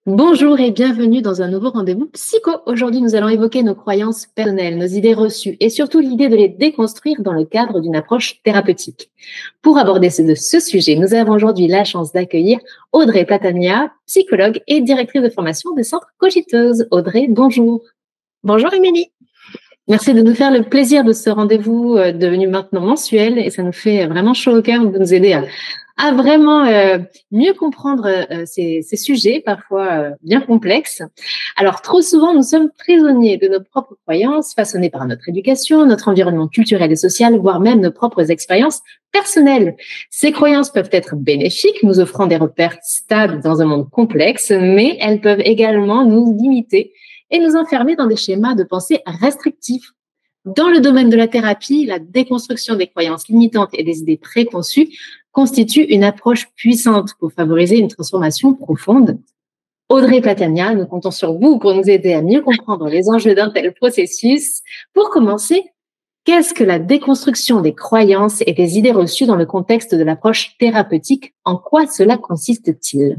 Bonjour et bienvenue dans un nouveau rendez-vous psycho. Aujourd'hui, nous allons évoquer nos croyances personnelles, nos idées reçues et surtout l'idée de les déconstruire dans le cadre d'une approche thérapeutique. Pour aborder ce sujet, nous avons aujourd'hui la chance d'accueillir Audrey Platania, psychologue et directrice de formation de Centre Cogiteuse. Audrey, bonjour. Bonjour Émilie. Merci de nous faire le plaisir de ce rendez-vous devenu maintenant mensuel et ça nous fait vraiment chaud au cœur de nous aider à vraiment mieux comprendre ces sujets parfois bien complexes. Alors, trop souvent, nous sommes prisonniers de nos propres croyances, façonnées par notre éducation, notre environnement culturel et social, voire même nos propres expériences personnelles. Ces croyances peuvent être bénéfiques, nous offrant des repères stables dans un monde complexe, mais elles peuvent également nous limiter et nous enfermer dans des schémas de pensée restrictifs. Dans le domaine de la thérapie, la déconstruction des croyances limitantes et des idées préconçues constitue une approche puissante pour favoriser une transformation profonde. Audrey Platania, nous comptons sur vous pour nous aider à mieux comprendre les enjeux d'un tel processus. Pour commencer, qu'est-ce que la déconstruction des croyances et des idées reçues dans le contexte de l'approche thérapeutique? En quoi cela consiste-t-il?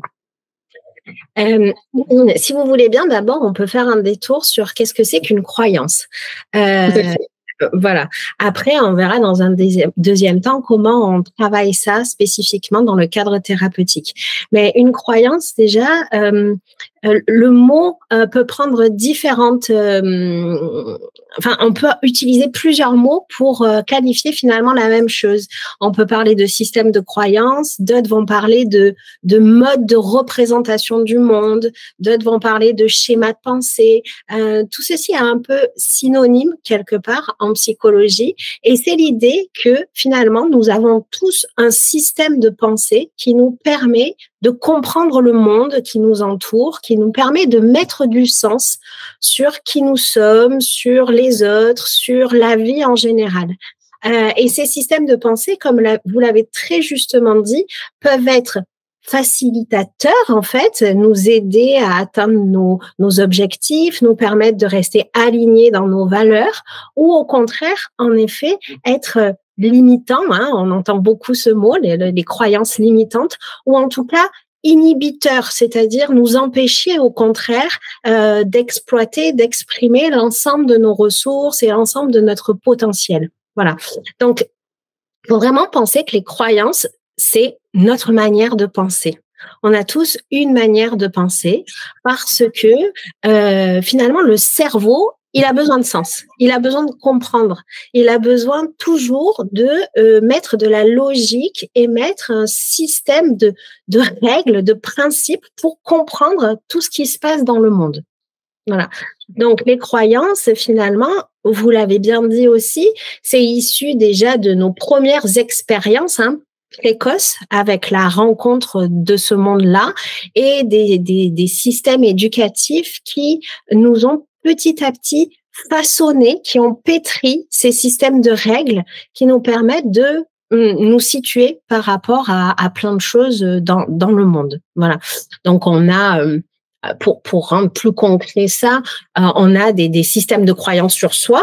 Si vous voulez bien, d'abord, on peut faire un détour sur qu'est-ce que c'est qu'une croyance. Voilà. Après, on verra dans un deuxième temps comment on travaille ça spécifiquement dans le cadre thérapeutique. Mais une croyance, déjà, le mot peut prendre différentes... on peut utiliser plusieurs mots pour qualifier finalement la même chose. On peut parler de système de croyance, d'autres vont parler de mode de représentation du monde, d'autres vont parler de schéma de pensée. Tout ceci est un peu synonyme quelque part en psychologie et c'est l'idée que finalement nous avons tous un système de pensée qui nous permet de comprendre le monde qui nous entoure, qui nous permet de mettre du sens sur qui nous sommes, sur les autres, sur la vie en général. Et ces systèmes de pensée, comme vous l'avez très justement dit, peuvent être facilitateurs, en fait, nous aider à atteindre nos objectifs, nous permettre de rester alignés dans nos valeurs, ou au contraire, en effet, être limitants, on entend beaucoup ce mot, les croyances limitantes, ou en tout cas inhibiteurs, c'est-à-dire nous empêcher au contraire d'exploiter, d'exprimer l'ensemble de nos ressources et l'ensemble de notre potentiel. Voilà. Donc, il faut vraiment penser que les croyances, c'est notre manière de penser. On a tous une manière de penser parce que finalement, le cerveau, il a besoin de sens, il a besoin de comprendre, il a besoin toujours de mettre de la logique et mettre un système de règles, de principes pour comprendre tout ce qui se passe dans le monde. Voilà. Donc, les croyances, finalement, vous l'avez bien dit aussi, c'est issu déjà de nos premières expériences, précoces avec la rencontre de ce monde-là et des systèmes éducatifs qui nous ont petit à petit façonné, qui ont pétri ces systèmes de règles qui nous permettent de nous situer par rapport à plein de choses dans le monde. Voilà. Donc, on a... Pour rendre plus concret ça, on a des systèmes de croyances sur soi.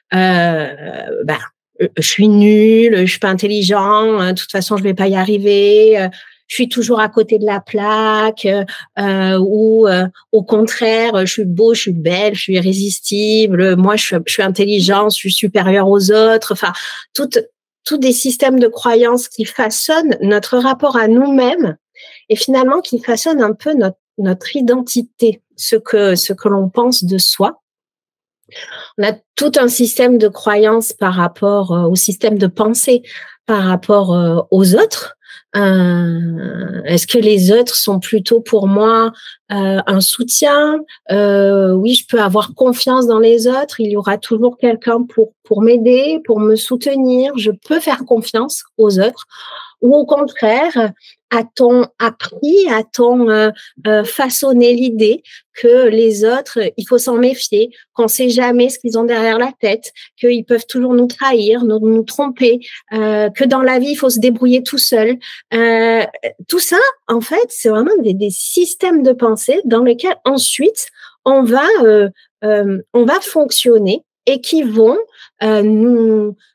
Je suis nulle, je suis pas intelligent, de toute façon je vais pas y arriver, je suis toujours à côté de la plaque, ou au contraire, je suis beau, je suis belle, je suis irrésistible, moi je suis intelligent, je suis supérieure aux autres. Enfin, tous des systèmes de croyances qui façonnent notre rapport à nous-mêmes et finalement qui façonnent un peu notre identité, ce que l'on pense de soi. On a tout un système de croyances par rapport au système de pensée, par rapport aux autres. Est-ce que les autres sont plutôt pour moi un soutien? Oui, je peux avoir confiance dans les autres. Il y aura toujours quelqu'un pour m'aider, pour me soutenir. Je peux faire confiance aux autres. Ou au contraire, a-t-on appris, a-t-on façonné l'idée que les autres, il faut s'en méfier, qu'on ne sait jamais ce qu'ils ont derrière la tête, qu'ils peuvent toujours nous trahir, nous tromper, que dans la vie, il faut se débrouiller tout seul. Tout ça, en fait, c'est vraiment des systèmes de pensée dans lesquels ensuite, on va fonctionner et qui vont nous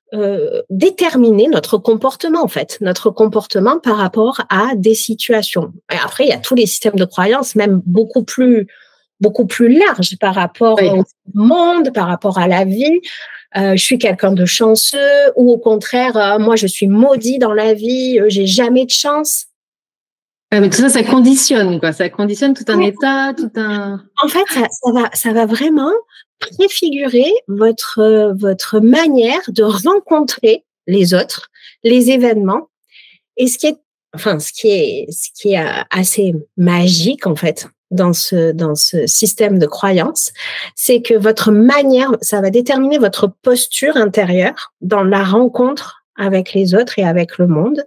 déterminer notre comportement, en fait, notre comportement par rapport à des situations. Et après, il y a tous les systèmes de croyances, même beaucoup plus larges par rapport au monde, par rapport à la vie. Je suis quelqu'un de chanceux, ou au contraire, moi, je suis maudit dans la vie, j'ai jamais de chance. Mais tout ça, ça conditionne, quoi. Ça conditionne tout un état, tout un… En fait, ça va vraiment préfigurer votre manière de rencontrer les autres, les événements. Et ce qui est assez magique, en fait, dans ce système de croyance, c'est que votre manière, ça va déterminer votre posture intérieure dans la rencontre avec les autres et avec le monde.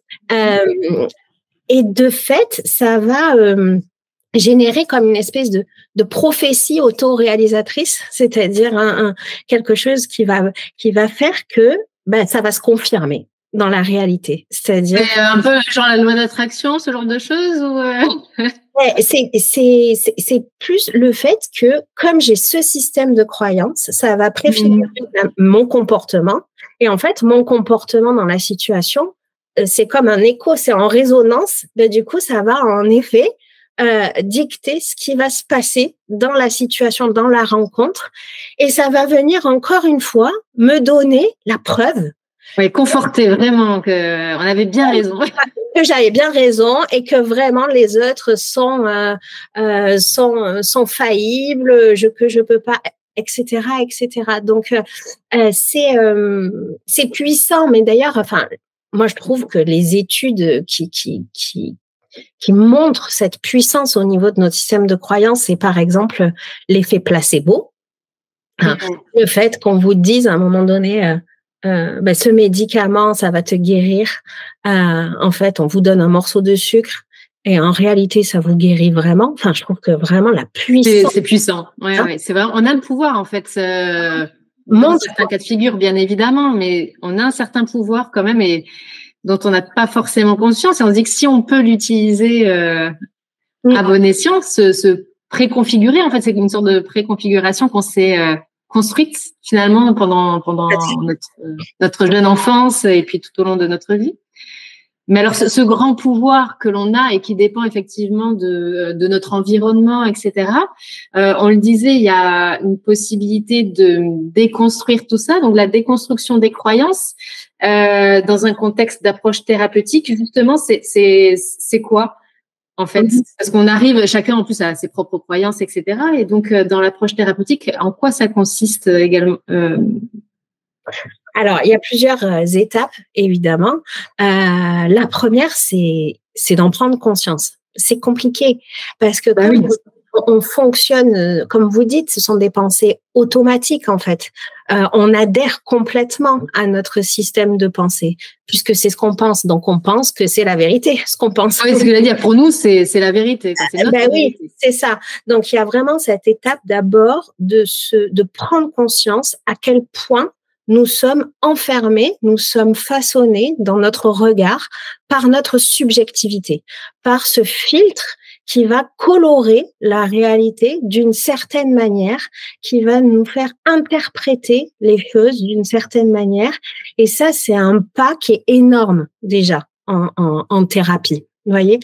Et de fait, ça va générer comme une espèce de prophétie auto-réalisatrice, c'est-à-dire quelque chose qui va faire que ça va se confirmer dans la réalité. C'est-à-dire un peu genre la loi d'attraction, ce genre de choses c'est plus le fait que comme j'ai ce système de croyance, ça va préfigurer mon comportement. Et en fait, mon comportement dans la situation, c'est comme un écho, c'est en résonance. Du coup, ça va en effet dicter ce qui va se passer dans la situation, dans la rencontre. Et ça va venir encore une fois me donner la preuve. Oui, conforter vraiment qu'on avait bien raison. Que j'avais bien raison et que vraiment les autres sont faillibles, que je peux pas, etc., etc. Donc c'est puissant, mais d'ailleurs, enfin, moi je trouve que les études qui montrent cette puissance au niveau de notre système de croyance, c'est par exemple l'effet placebo. Le fait qu'on vous dise à un moment donné ce médicament, ça va te guérir. En fait, on vous donne un morceau de sucre et en réalité, ça vous guérit vraiment. Enfin, je trouve que vraiment la puissance… C'est puissant. Ouais, c'est vrai. On a le pouvoir, en fait. Dans certains cas de figure, bien évidemment, mais on a un certain pouvoir quand même et dont on n'a pas forcément conscience. Et on se dit que si on peut l'utiliser à bon escient, se préconfigurer, en fait, c'est une sorte de préconfiguration qu'on s'est construite finalement pendant notre jeune enfance et puis tout au long de notre vie. Mais alors ce grand pouvoir que l'on a et qui dépend effectivement de notre environnement, etc. On le disait, il y a une possibilité de déconstruire tout ça, donc la déconstruction des croyances dans un contexte d'approche thérapeutique. Justement, c'est quoi en fait? Parce qu'on arrive, chacun en plus a ses propres croyances, etc. Et donc dans l'approche thérapeutique, en quoi ça consiste également? Alors, il y a plusieurs étapes, évidemment. La première, c'est d'en prendre conscience. C'est compliqué parce que on fonctionne, comme vous dites, ce sont des pensées automatiques, en fait. On adhère complètement à notre système de pensée puisque c'est ce qu'on pense. Donc, on pense que c'est la vérité, ce qu'on pense. Oui, ce que je veux dire, pour nous, c'est la vérité. C'est notre vérité. Oui, c'est ça. Donc, il y a vraiment cette étape d'abord de prendre conscience à quel point nous sommes enfermés, nous sommes façonnés dans notre regard par notre subjectivité, par ce filtre qui va colorer la réalité d'une certaine manière, qui va nous faire interpréter les choses d'une certaine manière. Et ça, c'est un pas qui est énorme déjà en thérapie. Vous voyez,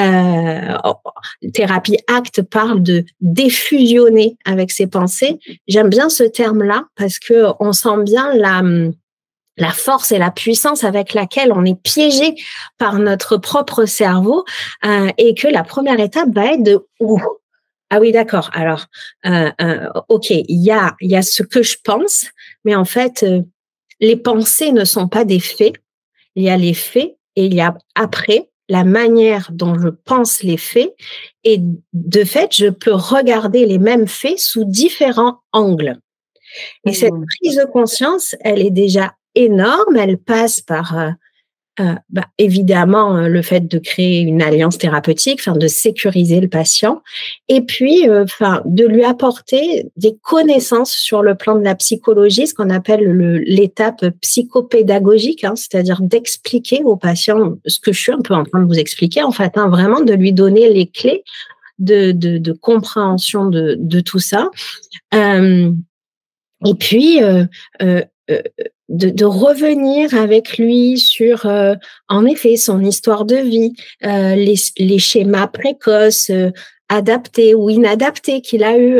Thérapie Acte parle de défusionner avec ses pensées. J'aime bien ce terme-là parce que on sent bien la force et la puissance avec laquelle on est piégé par notre propre cerveau et que la première étape va être de ah oui, d'accord. Alors, ok, il y a ce que je pense, mais en fait, les pensées ne sont pas des faits. Il y a les faits et il y a après la manière dont je pense les faits et de fait, je peux regarder les mêmes faits sous différents angles. Et cette prise de conscience, elle est déjà énorme. Elle passe par évidemment le fait de créer une alliance thérapeutique, enfin de sécuriser le patient, et puis de lui apporter des connaissances sur le plan de la psychologie, ce qu'on appelle l'étape psychopédagogique, c'est-à-dire d'expliquer au patient ce que je suis un peu en train de vous expliquer, en fait, vraiment de lui donner les clés de compréhension de tout ça. Et puis de revenir avec lui sur, en effet, son histoire de vie, les schémas précoces, adaptés ou inadaptés qu'il a eu,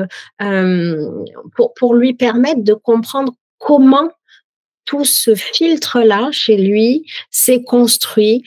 pour lui permettre de comprendre comment tout ce filtre-là chez lui s'est construit.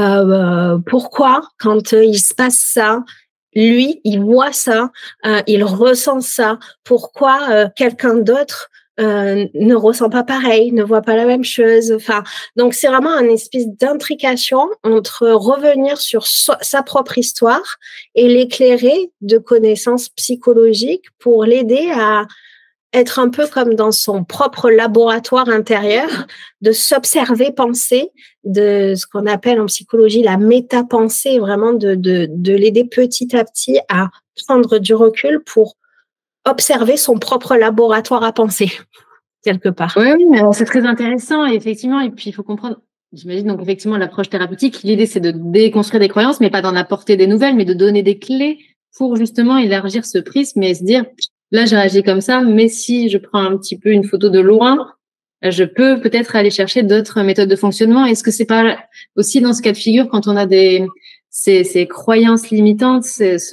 Pourquoi, quand il se passe ça, lui, il voit ça, il ressent ça. Pourquoi quelqu'un d'autre ne ressent pas pareil, ne voit pas la même chose. Enfin, donc c'est vraiment une espèce d'intrication entre revenir sur sa propre histoire et l'éclairer de connaissances psychologiques pour l'aider à être un peu comme dans son propre laboratoire intérieur, de s'observer penser, de ce qu'on appelle en psychologie la métapensée, vraiment de l'aider petit à petit à prendre du recul pour observer son propre laboratoire à penser, quelque part. Oui, mais c'est très intéressant, effectivement. Et puis, il faut comprendre, j'imagine, donc effectivement, l'approche thérapeutique, l'idée, c'est de déconstruire des croyances, mais pas d'en apporter des nouvelles, mais de donner des clés pour justement élargir ce prisme et se dire, là, j'ai réagi comme ça, mais si je prends un petit peu une photo de loin, je peux peut-être aller chercher d'autres méthodes de fonctionnement. Est-ce que c'est pas aussi dans ce cas de figure, quand on a ces croyances limitantes,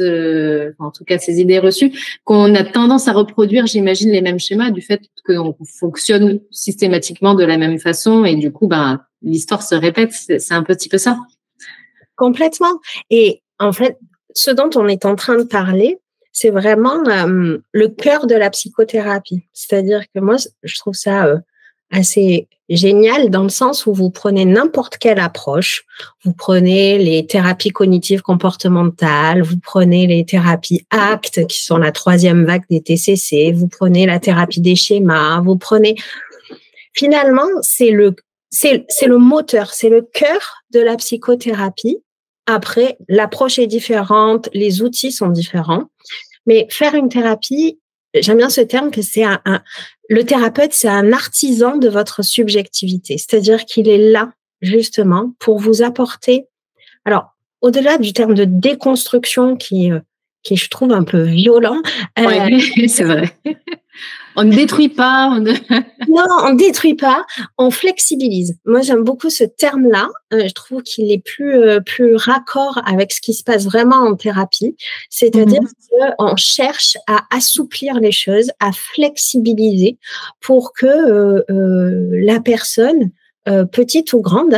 en tout cas ces idées reçues, qu'on a tendance à reproduire, j'imagine, les mêmes schémas du fait qu'on fonctionne systématiquement de la même façon et du coup, l'histoire se répète. C'est un petit peu ça. Complètement. Et en fait, ce dont on est en train de parler, c'est vraiment le cœur de la psychothérapie. C'est-à-dire que moi, je trouve ça assez génial dans le sens où vous prenez n'importe quelle approche, vous prenez les thérapies cognitives comportementales, vous prenez les thérapies ACT qui sont la 3e vague des TCC, vous prenez la thérapie des schémas, vous prenez finalement c'est le moteur, c'est le cœur de la psychothérapie. Après, l'approche est différente, les outils sont différents, mais faire une thérapie, j'aime bien ce terme que c'est le thérapeute, c'est un artisan de votre subjectivité. C'est-à-dire qu'il est là, justement, pour vous apporter. Alors, au-delà du terme de déconstruction qui je trouve un peu violent. Oui, c'est vrai. On ne détruit pas. Non, on ne détruit pas, on flexibilise. Moi, j'aime beaucoup ce terme-là. Je trouve qu'il est plus raccord avec ce qui se passe vraiment en thérapie. C'est-à-dire qu'on cherche à assouplir les choses, à flexibiliser pour que la personne, petite ou grande,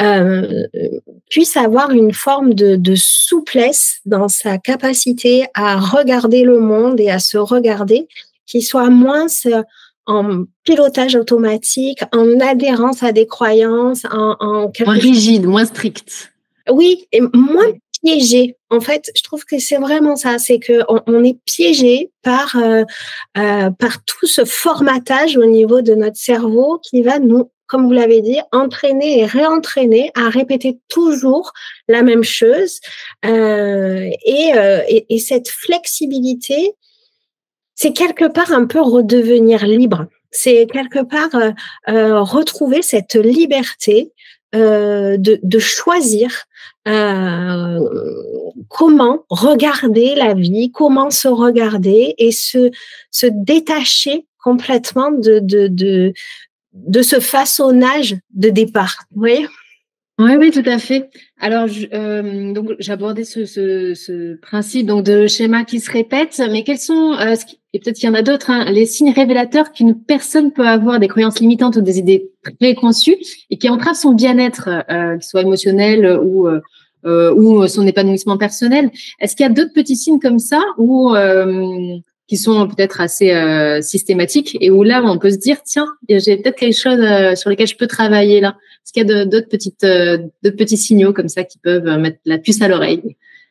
puisse avoir une forme de souplesse dans sa capacité à regarder le monde et à se regarder, qui soit moins en pilotage automatique, en adhérence à des croyances, moins rigide, moins strict. Oui, et moins piégé. En fait, je trouve que c'est vraiment ça, c'est que on est piégé par tout ce formatage au niveau de notre cerveau qui va nous, comme vous l'avez dit, entraîner et réentraîner à répéter toujours la même chose. Et cette flexibilité, c'est quelque part un peu redevenir libre. C'est quelque part retrouver cette liberté de choisir comment regarder la vie, comment se regarder et se détacher complètement de ce façonnage de départ. Vous voyez ? Oui, tout à fait. Alors, donc j'ai abordé ce principe donc de schéma qui se répète, mais quels sont et peut-être qu'il y en a d'autres, les signes révélateurs qu'une personne peut avoir des croyances limitantes ou des idées préconçues et qui entravent son bien-être, qu'il soit émotionnel ou son épanouissement personnel. Est-ce qu'il y a d'autres petits signes comme ça ou qui sont peut-être assez systématiques et où là on peut se dire tiens, j'ai peut-être quelque chose sur lesquels je peux travailler là. Est-ce qu'il y a d'autres petits signaux comme ça qui peuvent mettre la puce à l'oreille?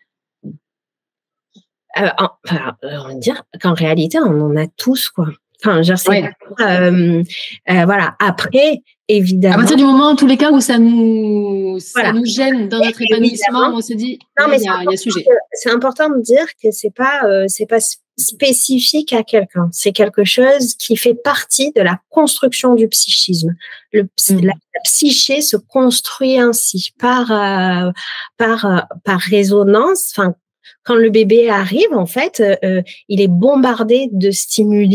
On va dire qu'en réalité on en a tous, quoi. Enfin, je sais. Voilà. Après, évidemment. À partir du moment, en tous les cas, où ça nous gêne dans notre épanouissement, on se dit, il y a sujet. C'est important de dire que c'est pas spécifique à quelqu'un. C'est quelque chose qui fait partie de la construction du psychisme. La psyché se construit ainsi par résonance. Enfin, quand le bébé arrive, en fait, il est bombardé de stimuli.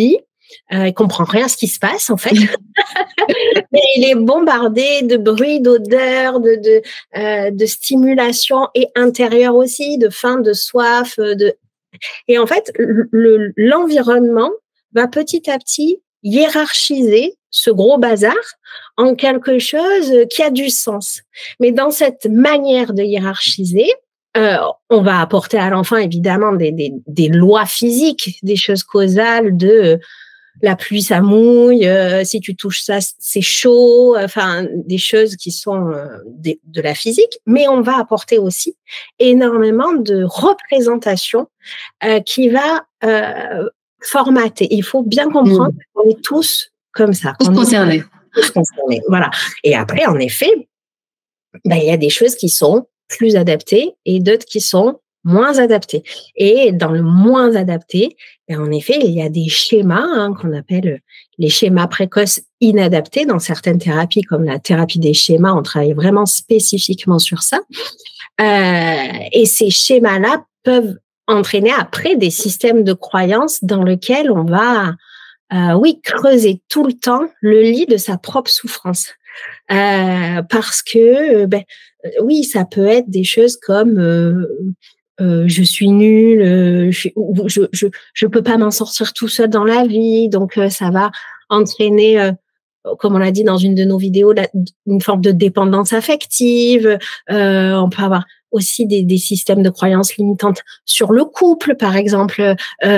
Il comprend rien à ce qui se passe en fait. Et il est bombardé de bruits, d'odeurs, de stimulation et intérieure aussi, de faim, de soif, et en fait l'environnement va petit à petit hiérarchiser ce gros bazar en quelque chose qui a du sens. Mais dans cette manière de hiérarchiser, on va apporter à l'enfant évidemment des lois physiques, des choses causales de la pluie ça mouille, si tu touches ça c'est chaud, enfin des choses qui sont de la physique, mais on va apporter aussi énormément de représentation qui va formater. Il faut bien comprendre qu'on est tous comme ça. Tous concernés. Tous concernés, voilà. Et après, en effet, il y a des choses qui sont plus adaptées et d'autres qui sont moins adaptées. Et dans le moins adapté, en effet, il y a des schémas qu'on appelle les schémas précoces inadaptés. Dans certaines thérapies, comme la thérapie des schémas, on travaille vraiment spécifiquement sur ça. Et ces schémas-là peuvent entraîner après des systèmes de croyances dans lesquels on va, creuser tout le temps le lit de sa propre souffrance. Parce que, oui, ça peut être des choses comme je suis nulle, je peux pas m'en sortir tout seul dans la vie, donc ça va entraîner, comme on l'a dit dans une de nos vidéos, une forme de dépendance affective. On peut avoir aussi des systèmes de croyances limitantes sur le couple, par exemple.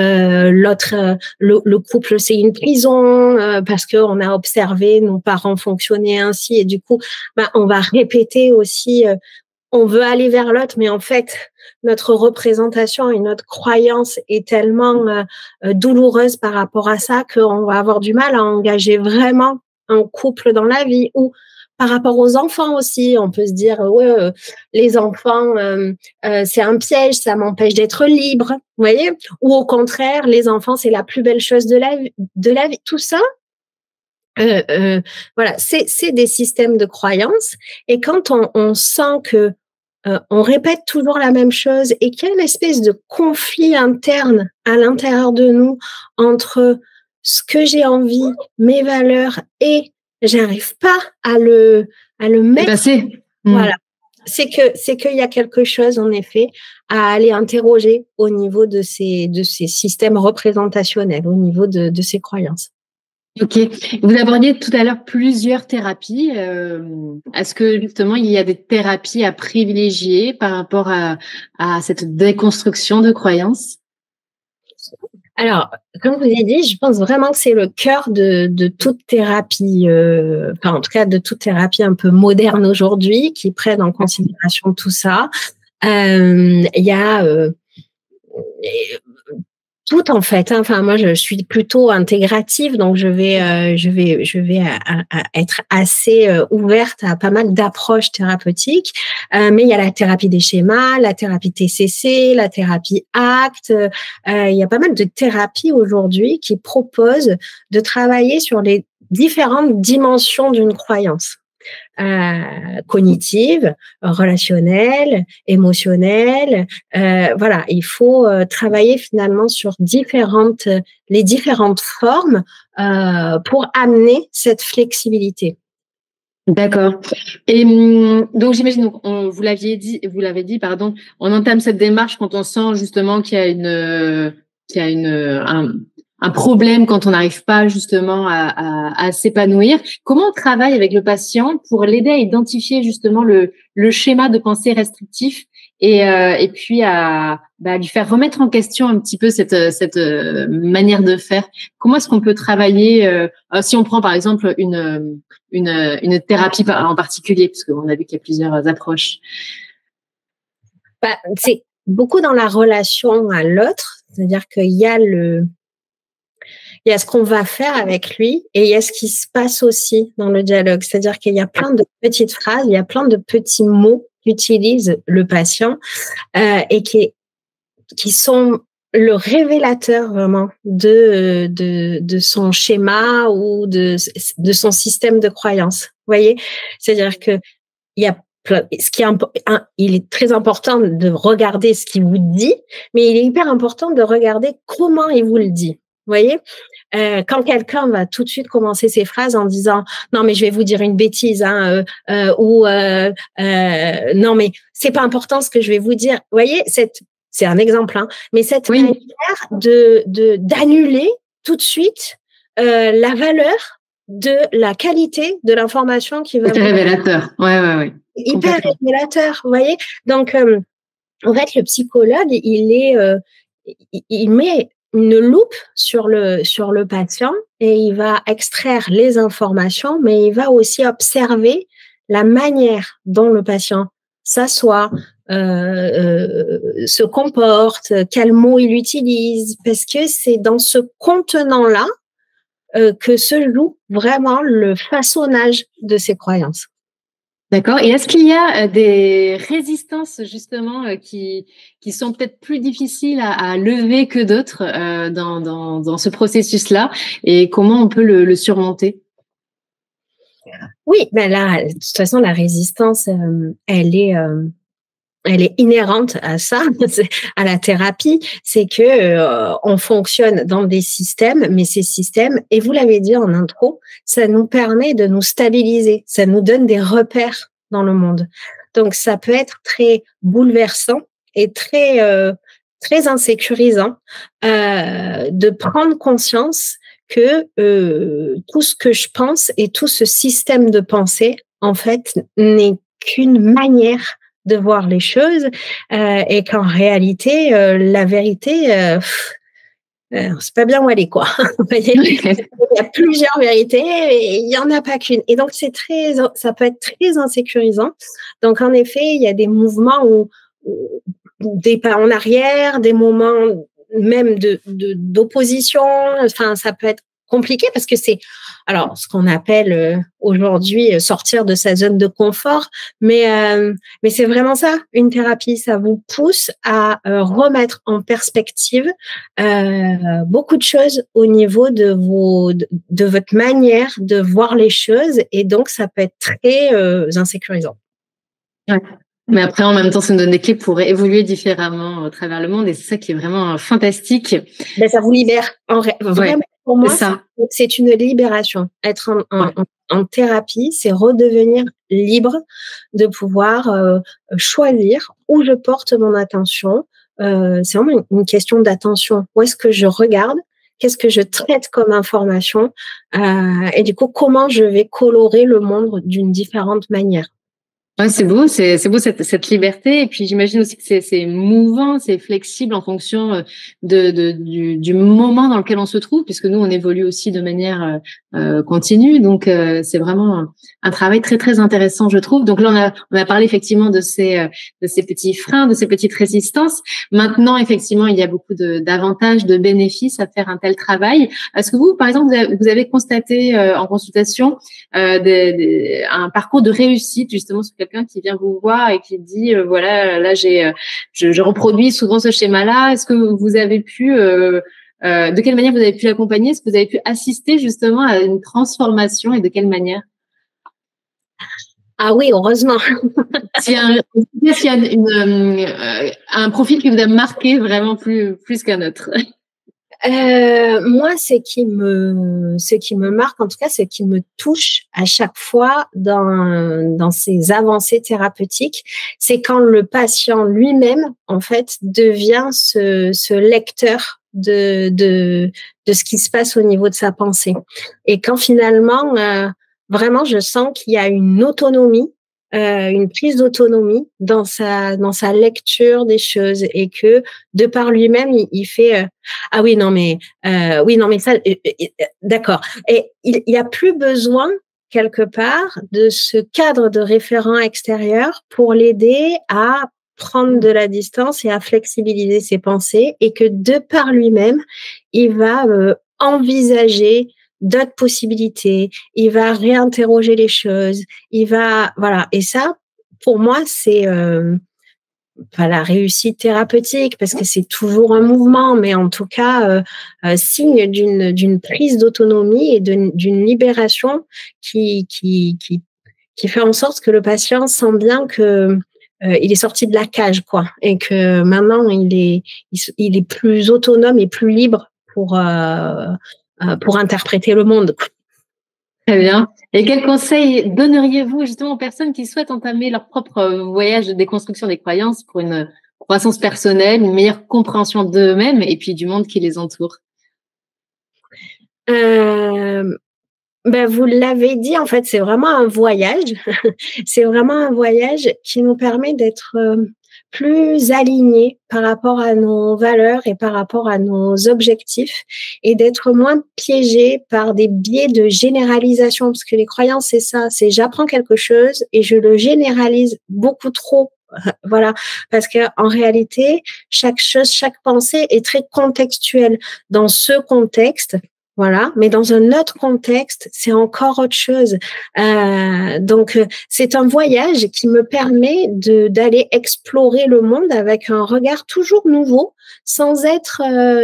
Le couple, c'est une prison parce que on a observé nos parents fonctionner ainsi, et du coup, on va répéter aussi. On veut aller vers l'autre, mais en fait, notre représentation et notre croyance est tellement douloureuse par rapport à ça qu'on va avoir du mal à engager vraiment un couple dans la vie. Ou par rapport aux enfants aussi, on peut se dire les enfants c'est un piège, ça m'empêche d'être libre, vous voyez. Ou au contraire, les enfants c'est la plus belle chose de la vie. Tout ça, voilà, c'est des systèmes de croyances. Et quand on sent que on répète toujours la même chose et qu'il y a une espèce de conflit interne à l'intérieur de nous entre ce que j'ai envie, mes valeurs, et j'arrive pas à le mettre. Voilà. C'est qu'il y a quelque chose, en effet, à aller interroger au niveau de ces systèmes représentationnels, au niveau de ces croyances. Ok. Vous abordiez tout à l'heure plusieurs thérapies. Est-ce que justement il y a des thérapies à privilégier par rapport à cette déconstruction de croyances? Alors, comme je vous ai dit, je pense vraiment que c'est le cœur de toute thérapie, en tout cas de toute thérapie un peu moderne aujourd'hui, qui prennent en considération tout ça. Il y a tout en fait. Enfin, moi, je suis plutôt intégrative, donc je vais être assez ouverte à pas mal d'approches thérapeutiques. Mais il y a la thérapie des schémas, la thérapie TCC, la thérapie ACT. Il y a pas mal de thérapies aujourd'hui qui proposent de travailler sur les différentes dimensions d'une croyance. Cognitive, relationnelle, émotionnelle. Voilà, il faut travailler finalement sur les différentes formes pour amener cette flexibilité. D'accord. Et donc j'imagine, vous l'avez dit, on entame cette démarche quand on sent justement qu'il y a un problème, quand on n'arrive pas justement à s'épanouir. Comment on travaille avec le patient pour l'aider à identifier justement le schéma de pensée restrictif et puis à lui faire remettre en question un petit peu cette manière de faire? Comment est-ce qu'on peut travailler si on prend par exemple une thérapie en particulier, parce qu'on a vu qu'il y a plusieurs approches? C'est beaucoup dans la relation à l'autre, c'est-à-dire qu'il y a ce qu'on va faire avec lui et il y a ce qui se passe aussi dans le dialogue. C'est-à-dire qu'il y a plein de petites phrases, il y a plein de petits mots qu'utilise le patient et qui sont le révélateur vraiment de son schéma ou de son système de croyance. Vous voyez? C'est-à-dire que il y a il est très important de regarder ce qu'il vous dit, mais il est hyper important de regarder comment il vous le dit. Vous voyez, quand quelqu'un va tout de suite commencer ses phrases en disant non mais je vais vous dire une bêtise non mais c'est pas important ce que je vais vous dire. Vous voyez, c'est un exemple, hein, mais cette manière d'annuler tout de suite la valeur de la qualité de l'information qui va. C'est révélateur. Ouais. Hyper révélateur, vous voyez. Donc en fait, le psychologue, il met une loupe sur le patient et il va extraire les informations, mais il va aussi observer la manière dont le patient s'assoit, se comporte, quels mots il utilise, parce que c'est dans ce contenant-là que se joue vraiment le façonnage de ses croyances. D'accord. Et est-ce qu'il y a des résistances justement qui sont peut-être plus difficiles à lever que d'autres dans ce processus-là, et comment on peut le surmonter? Oui, ben là, de toute façon, la résistance, elle est inhérente à ça, à la thérapie. C'est que on fonctionne dans des systèmes, mais ces systèmes, et vous l'avez dit en intro, ça nous permet de nous stabiliser, ça nous donne des repères dans le monde. Donc ça peut être très bouleversant et très insécurisant de prendre conscience que tout ce que je pense et tout ce système de pensée, en fait, n'est qu'une manière de voir les choses et qu'en réalité, la vérité, c'est pas bien où elle est, quoi. Il y a plusieurs vérités et il y en a pas qu'une. Et donc ça peut être très insécurisant. Donc en effet, il y a des mouvements où des pas en arrière, des moments même d'opposition. Enfin, ça peut être compliqué parce que c'est ce qu'on appelle aujourd'hui sortir de sa zone de confort, mais c'est vraiment ça, une thérapie, ça vous pousse à remettre en perspective beaucoup de choses au niveau de votre manière de voir les choses, et donc ça peut être très insécurisant. Ouais. Mais après, en même temps, ça nous donne des clés pour évoluer différemment à travers le monde, et c'est ça qui est vraiment fantastique. Ben, ça vous libère. Vraiment, pour moi, c'est une libération. Être en thérapie, c'est redevenir libre de pouvoir choisir où je porte mon attention. C'est vraiment une question d'attention. Où est-ce que je regarde? Qu'est-ce que je traite comme information? Et du coup, comment je vais colorer le monde d'une différente manière? Ouais, c'est beau cette liberté, et puis j'imagine aussi que c'est mouvant, c'est flexible en fonction du moment dans lequel on se trouve, puisque nous on évolue aussi de manière continue, donc c'est vraiment un travail très très intéressant, je trouve. Donc là on a parlé effectivement de ces petits freins, de ces petites résistances. Maintenant effectivement il y a beaucoup d'avantages, de bénéfices à faire un tel travail. Est-ce que vous, par exemple, vous avez constaté en consultation un parcours de réussite justement sur quelqu'un qui vient vous voir et qui dit voilà, là je reproduis souvent ce schéma-là? Est-ce que vous avez pu de quelle manière vous avez pu l'accompagner? Est-ce que vous avez pu assister justement à une transformation, et de quelle manière? Ah oui, heureusement. S'il y a un profil qui vous a marqué vraiment plus qu'un autre? Moi, ce qui me marque, en tout cas, ce qui me touche à chaque fois dans ces avancées thérapeutiques, c'est quand le patient lui-même, en fait, devient ce lecteur de ce qui se passe au niveau de sa pensée. Et quand finalement, vraiment, je sens qu'il y a une autonomie, une prise d'autonomie dans sa lecture des choses, et que de par lui-même, il fait ah oui non mais ça d'accord. Et il y a plus besoin quelque part de ce cadre de référent extérieur pour l'aider à prendre de la distance et à flexibiliser ses pensées, et que de par lui-même, il va envisager d'autres possibilités, il va réinterroger les choses, voilà. Et ça, pour moi, c'est pas la réussite thérapeutique, parce que c'est toujours un mouvement, mais en tout cas, signe d'une prise d'autonomie et d'une libération qui fait en sorte que le patient sent bien que il est sorti de la cage, quoi, et que maintenant il est plus autonome et plus libre pour interpréter le monde. Très bien. Et quels conseils donneriez-vous justement aux personnes qui souhaitent entamer leur propre voyage de déconstruction des croyances pour une croissance personnelle, une meilleure compréhension d'eux-mêmes et puis du monde qui les entoure? Vous l'avez dit, en fait, c'est vraiment un voyage. C'est vraiment un voyage qui nous permet d'être plus alignés par rapport à nos valeurs et par rapport à nos objectifs et d'être moins piégés par des biais de généralisation. Parce que les croyances, c'est ça, c'est j'apprends quelque chose et je le généralise beaucoup trop. Voilà, parce que en réalité, chaque chose, chaque pensée est très contextuelle. Dans ce contexte, voilà, mais dans un autre contexte, c'est encore autre chose. Donc, c'est un voyage qui me permet d'aller explorer le monde avec un regard toujours nouveau, sans être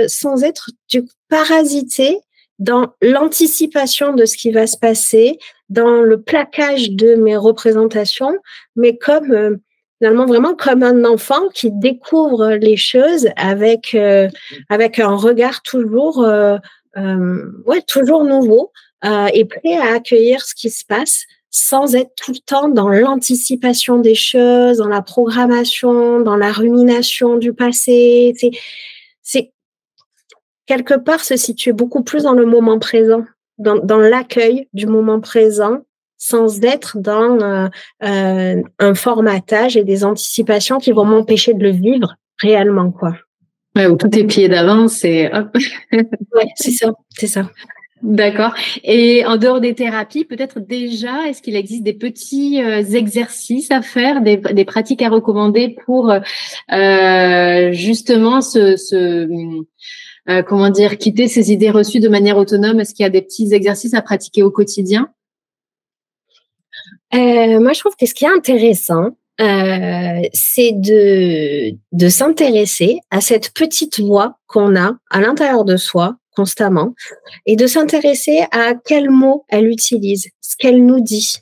parasité dans l'anticipation de ce qui va se passer, dans le plaquage de mes représentations, mais comme finalement vraiment comme un enfant qui découvre les choses avec un regard toujours toujours nouveau et prêt à accueillir ce qui se passe sans être tout le temps dans l'anticipation des choses, dans la programmation, dans la rumination du passé. C'est quelque part se situer beaucoup plus dans le moment présent, dans l'accueil du moment présent, sans être dans un formatage et des anticipations qui vont m'empêcher de le vivre réellement, quoi. Ouais, où tout est plié d'avance et hop. Ouais, c'est ça. D'accord. Et en dehors des thérapies, peut-être déjà, est-ce qu'il existe des petits exercices à faire, des pratiques à recommander pour justement comment dire, quitter ces idées reçues de manière autonome? Est-ce qu'il y a des petits exercices à pratiquer au quotidien? Moi, je trouve que ce qui est intéressant, c'est de s'intéresser à cette petite voix qu'on a à l'intérieur de soi constamment et de s'intéresser à quels mots elle utilise, ce qu'elle nous dit,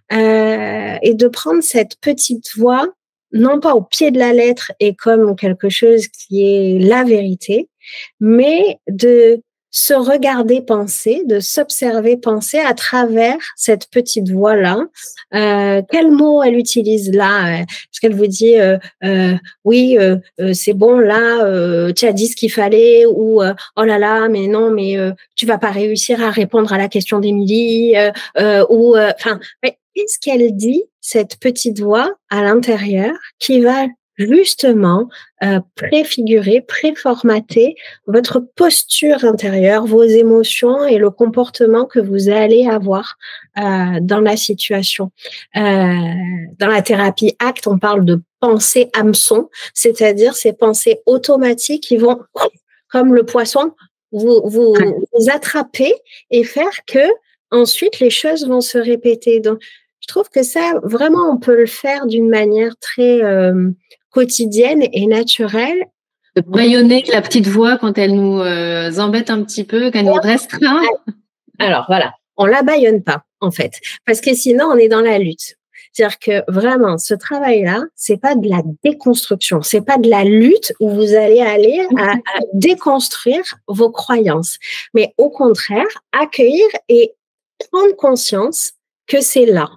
et de prendre cette petite voix non pas au pied de la lettre et comme quelque chose qui est la vérité, mais de se regarder penser, de s'observer penser à travers cette petite voix-là. Quel mot elle utilise là? Est-ce qu'elle vous dit oui, c'est bon là, tu as dit ce qu'il fallait, ou oh là là, mais non, mais tu vas pas réussir à répondre à la question d'Émilie, ou enfin, qu'est-ce qu'elle dit, cette petite voix à l'intérieur qui va justement préfigurer, préformater votre posture intérieure, vos émotions et le comportement que vous allez avoir dans la situation. Dans la thérapie ACT, on parle de pensée hameçon, c'est-à-dire ces pensées automatiques qui vont, comme le poisson, vous attraper et faire que ensuite les choses vont se répéter. Donc, je trouve que ça, vraiment, on peut le faire d'une manière très quotidienne et naturelle. De bâillonner la petite voix quand elle nous embête un petit peu, qu'elle nous restreint. Alors voilà, on la bâillonne pas en fait, parce que sinon on est dans la lutte. C'est-à-dire que vraiment, ce travail-là, c'est pas de la déconstruction, c'est pas de la lutte où vous allez aller à déconstruire vos croyances, mais au contraire, accueillir et prendre conscience que c'est là.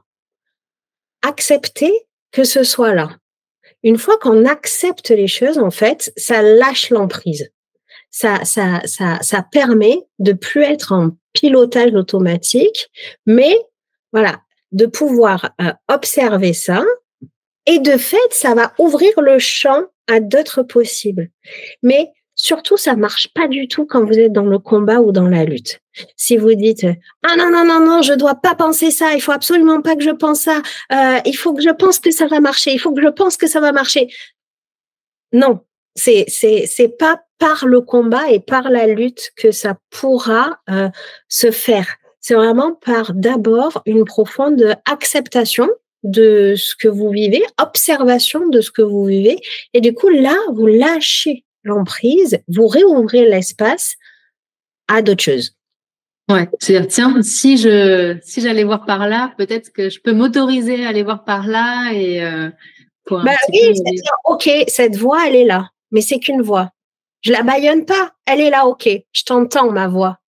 Accepter que ce soit là. Une fois qu'on accepte les choses, en fait, ça lâche l'emprise. Ça permet de plus être en pilotage automatique, mais voilà, de pouvoir observer ça. Et de fait, ça va ouvrir le champ à d'autres possibles. Mais surtout, ça marche pas du tout quand vous êtes dans le combat ou dans la lutte. Si vous dites ah non, je dois pas penser ça, il faut absolument pas que je pense ça, il faut que je pense que ça va marcher, il faut que je pense que ça va marcher. Non, c'est pas par le combat et par la lutte que ça pourra se faire. C'est vraiment par d'abord une profonde acceptation de ce que vous vivez, observation de ce que vous vivez, et du coup là vous lâchez l'emprise, vous réouvrez l'espace à d'autres choses. Ouais, c'est-à-dire, tiens, si j'allais voir par là, peut-être que je peux m'autoriser à aller voir par là et c'est-à-dire, ok, cette voix, elle est là, mais c'est qu'une voix. Je la bâillonne pas, elle est là, ok, je t'entends ma voix,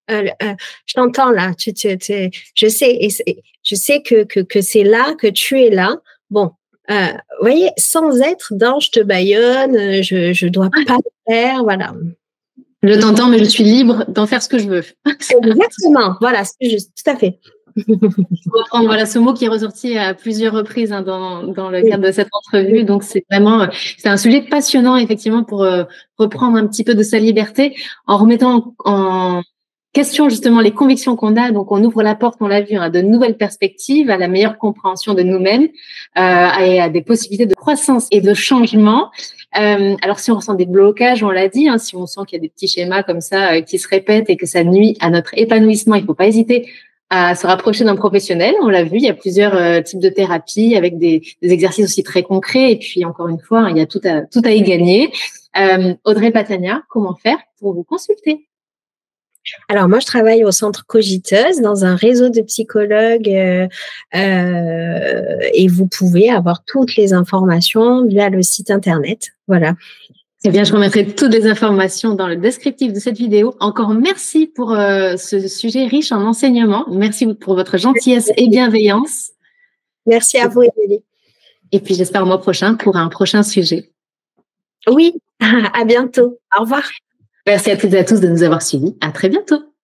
je t'entends là, je sais, je sais que c'est là, que tu es là. Bon, vous voyez, sans être dans je te bâillonne, je dois pas le faire, voilà. Je t'entends, mais je suis libre d'en faire ce que je veux. Exactement, voilà, c'est juste, tout à fait. Je reprends voilà ce mot qui est ressorti à plusieurs reprises dans le cadre de cette entrevue. Donc c'est un sujet passionnant effectivement pour reprendre un petit peu de sa liberté en remettant en question justement les convictions qu'on a. Donc on ouvre la porte, on l'a vu, à de nouvelles perspectives, à la meilleure compréhension de nous-mêmes, et à des possibilités de croissance et de changement. Alors si on ressent des blocages, on l'a dit, si on sent qu'il y a des petits schémas comme ça qui se répètent et que ça nuit à notre épanouissement, il ne faut pas hésiter à se rapprocher d'un professionnel. On l'a vu, il y a plusieurs types de thérapies avec des exercices aussi très concrets. Et puis, encore une fois, il y a tout à y gagner. Audrey Patania, comment faire pour vous consulter? Alors, moi, je travaille au Centre Cogiteuse dans un réseau de psychologues et vous pouvez avoir toutes les informations via le site Internet. Voilà. Eh bien, je remettrai toutes les informations dans le descriptif de cette vidéo. Encore merci pour ce sujet riche en enseignements. Merci pour votre gentillesse et bienveillance. Merci à vous, Émilie. Et puis, j'espère au mois prochain pour un prochain sujet. Oui, à bientôt. Au revoir. Merci à toutes et à tous de nous avoir suivis. À très bientôt.